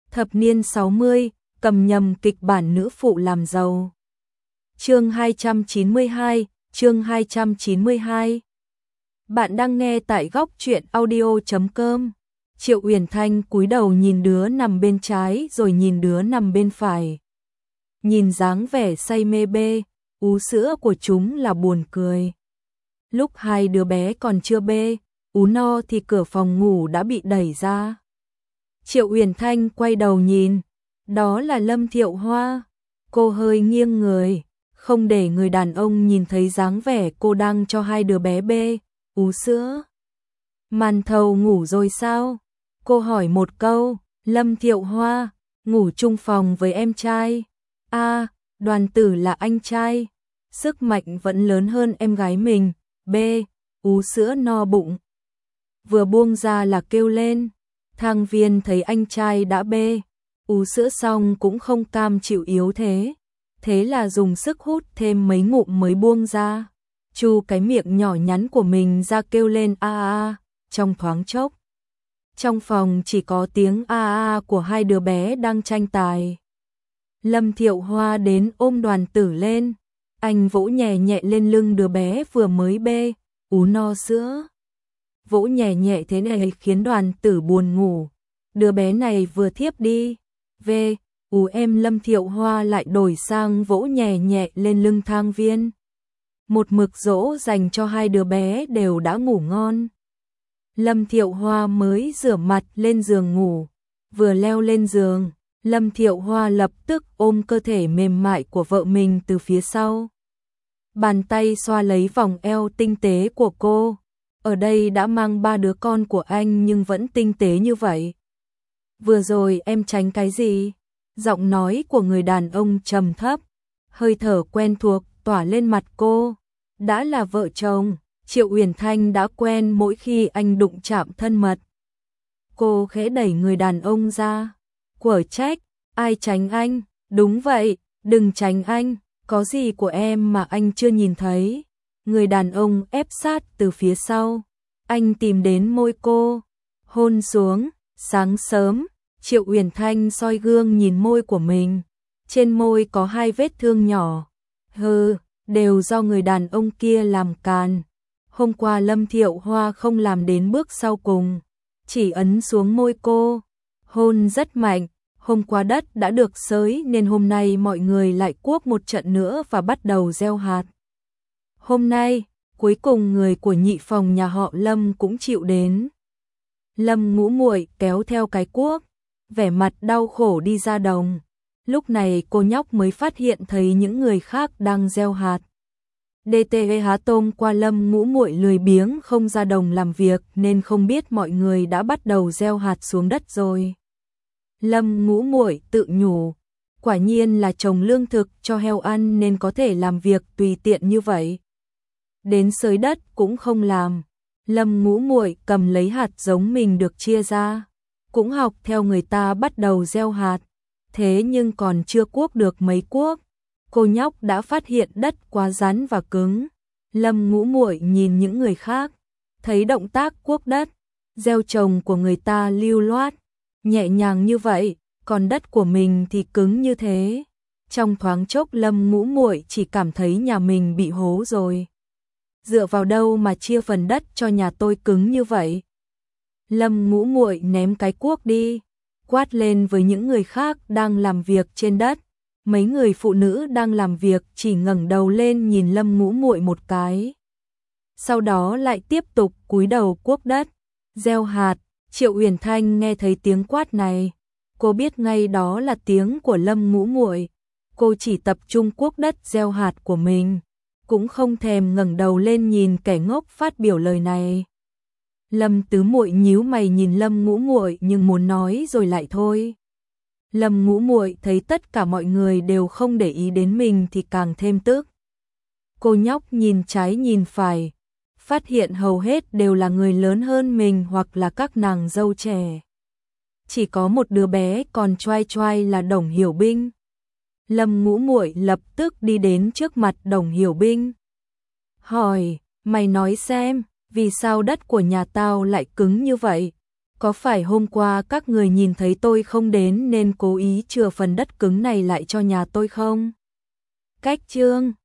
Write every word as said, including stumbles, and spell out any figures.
Thập niên sáu mươi, cầm nhầm kịch bản nữ phụ làm giàu. Chương hai trăm chín mươi hai, chương hai trăm chín mươi hai. Bạn đang nghe tại góc truyện audio chấm com. Triệu Uyển Thanh cúi đầu nhìn đứa nằm bên trái rồi nhìn đứa nằm bên phải. Nhìn dáng vẻ say mê bê, ú sữa của chúng là buồn cười. Lúc hai đứa bé còn chưa bê, ú no thì cửa phòng ngủ đã bị đẩy ra. Triệu Uyển Thanh quay đầu nhìn, đó là Lâm Thiệu Hoa. Cô hơi nghiêng người, không để người đàn ông nhìn thấy dáng vẻ cô đang cho hai đứa bé bê, ú sữa. Màn thầu ngủ rồi sao? Cô hỏi một câu. Lâm Thiệu Hoa, ngủ chung phòng với em trai. A, Đoàn Tử là anh trai. Sức mạnh vẫn lớn hơn em gái mình. B, ú sữa no bụng. Vừa buông ra là kêu lên. Thang Viên thấy anh trai đã bê, ú sữa xong cũng không cam chịu yếu thế. Thế là dùng sức hút thêm mấy ngụm mới buông ra. Chu cái miệng nhỏ nhắn của mình ra kêu lên a a, trong thoáng chốc. Trong phòng chỉ có tiếng a a của hai đứa bé đang tranh tài. Lâm Thiệu Hoa đến ôm Đoàn Tử lên. Anh vỗ nhẹ nhẹ lên lưng đứa bé vừa mới bê, ú no sữa. Vỗ nhẹ nhẹ thế này khiến Đoàn Tử buồn ngủ. Đứa bé này vừa thiếp đi. V, ú em Lâm Thiệu Hoa lại đổi sang vỗ nhẹ nhẹ lên lưng Thang Viên. Một mực dỗ dành cho hai đứa bé đều đã ngủ ngon. Lâm Thiệu Hoa mới rửa mặt lên giường ngủ. Vừa leo lên giường, Lâm Thiệu Hoa lập tức ôm cơ thể mềm mại của vợ mình từ phía sau. Bàn tay xoa lấy vòng eo tinh tế của cô. Ở đây đã mang ba đứa con của anh nhưng vẫn tinh tế như vậy. Vừa rồi em tránh cái gì? Giọng nói của người đàn ông trầm thấp, hơi thở quen thuộc tỏa lên mặt cô. Đã là vợ chồng, Triệu Uyển Thanh đã quen mỗi khi anh đụng chạm thân mật. Cô khẽ đẩy người đàn ông ra. Quở trách, ai tránh anh? Đúng vậy, đừng tránh anh, có gì của em mà anh chưa nhìn thấy. Người đàn ông ép sát từ phía sau. Anh tìm đến môi cô, hôn xuống. Sáng sớm, Triệu Uyển Thanh soi gương nhìn môi của mình. Trên môi có hai vết thương nhỏ. Hừ, đều do người đàn ông kia làm càn. Hôm qua Lâm Thiệu Hoa không làm đến bước sau cùng, chỉ ấn xuống môi cô. Hôn rất mạnh. Hôm qua đất đã được xới nên hôm nay mọi người lại cuốc một trận nữa và bắt đầu gieo hạt. Hôm nay, cuối cùng người của nhị phòng nhà họ Lâm cũng chịu đến. Lâm Ngũ Muội kéo theo cái cuốc, vẻ mặt đau khổ đi ra đồng. Lúc này cô nhóc mới phát hiện thấy những người khác đang gieo hạt. đê tê há tôm qua Lâm Ngũ Muội lười biếng không ra đồng làm việc nên không biết mọi người đã bắt đầu gieo hạt xuống đất rồi. Lâm Ngũ Muội tự nhủ, quả nhiên là trồng lương thực cho heo ăn nên có thể làm việc tùy tiện như vậy. Đến xới đất cũng không làm. Lâm Ngũ Muội cầm lấy hạt giống mình được chia ra, cũng học theo người ta bắt đầu gieo hạt. Thế nhưng còn chưa cuốc được mấy cuốc, cô nhóc đã phát hiện đất quá rắn và cứng. Lâm Ngũ Muội nhìn những người khác, thấy động tác cuốc đất, gieo trồng của người ta lưu loát, nhẹ nhàng như vậy, còn đất của mình thì cứng như thế. Trong thoáng chốc Lâm Ngũ Muội chỉ cảm thấy nhà mình bị hố rồi. Dựa vào đâu mà chia phần đất cho nhà tôi cứng như vậy? Lâm Ngũ Muội ném cái cuốc đi, quát lên với những người khác đang làm việc trên đất. Mấy người phụ nữ đang làm việc chỉ ngẩng đầu lên nhìn Lâm Ngũ Muội một cái. Sau đó lại tiếp tục cúi đầu cuốc đất, gieo hạt. Triệu Uyển Thanh nghe thấy tiếng quát này, cô biết ngay đó là tiếng của Lâm Ngũ Muội. Cô chỉ tập trung cuốc đất gieo hạt của mình, cũng không thèm ngẩng đầu lên nhìn kẻ ngốc phát biểu lời này. Lâm Tứ Muội nhíu mày nhìn Lâm Ngũ Muội nhưng muốn nói rồi lại thôi. Lâm Ngũ Muội thấy tất cả mọi người đều không để ý đến mình thì càng thêm tức. Cô nhóc nhìn trái nhìn phải, phát hiện hầu hết đều là người lớn hơn mình hoặc là các nàng dâu trẻ. Chỉ có một đứa bé còn choai choai là Đồng Hiểu Binh. Lâm Ngũ Muội lập tức đi đến trước mặt Đồng Hiểu Binh. Hỏi, mày nói xem, vì sao đất của nhà tao lại cứng như vậy? có phải hôm qua các người nhìn thấy tôi không đến nên cố ý chừa phần đất cứng này lại cho nhà tôi không? Cách Trương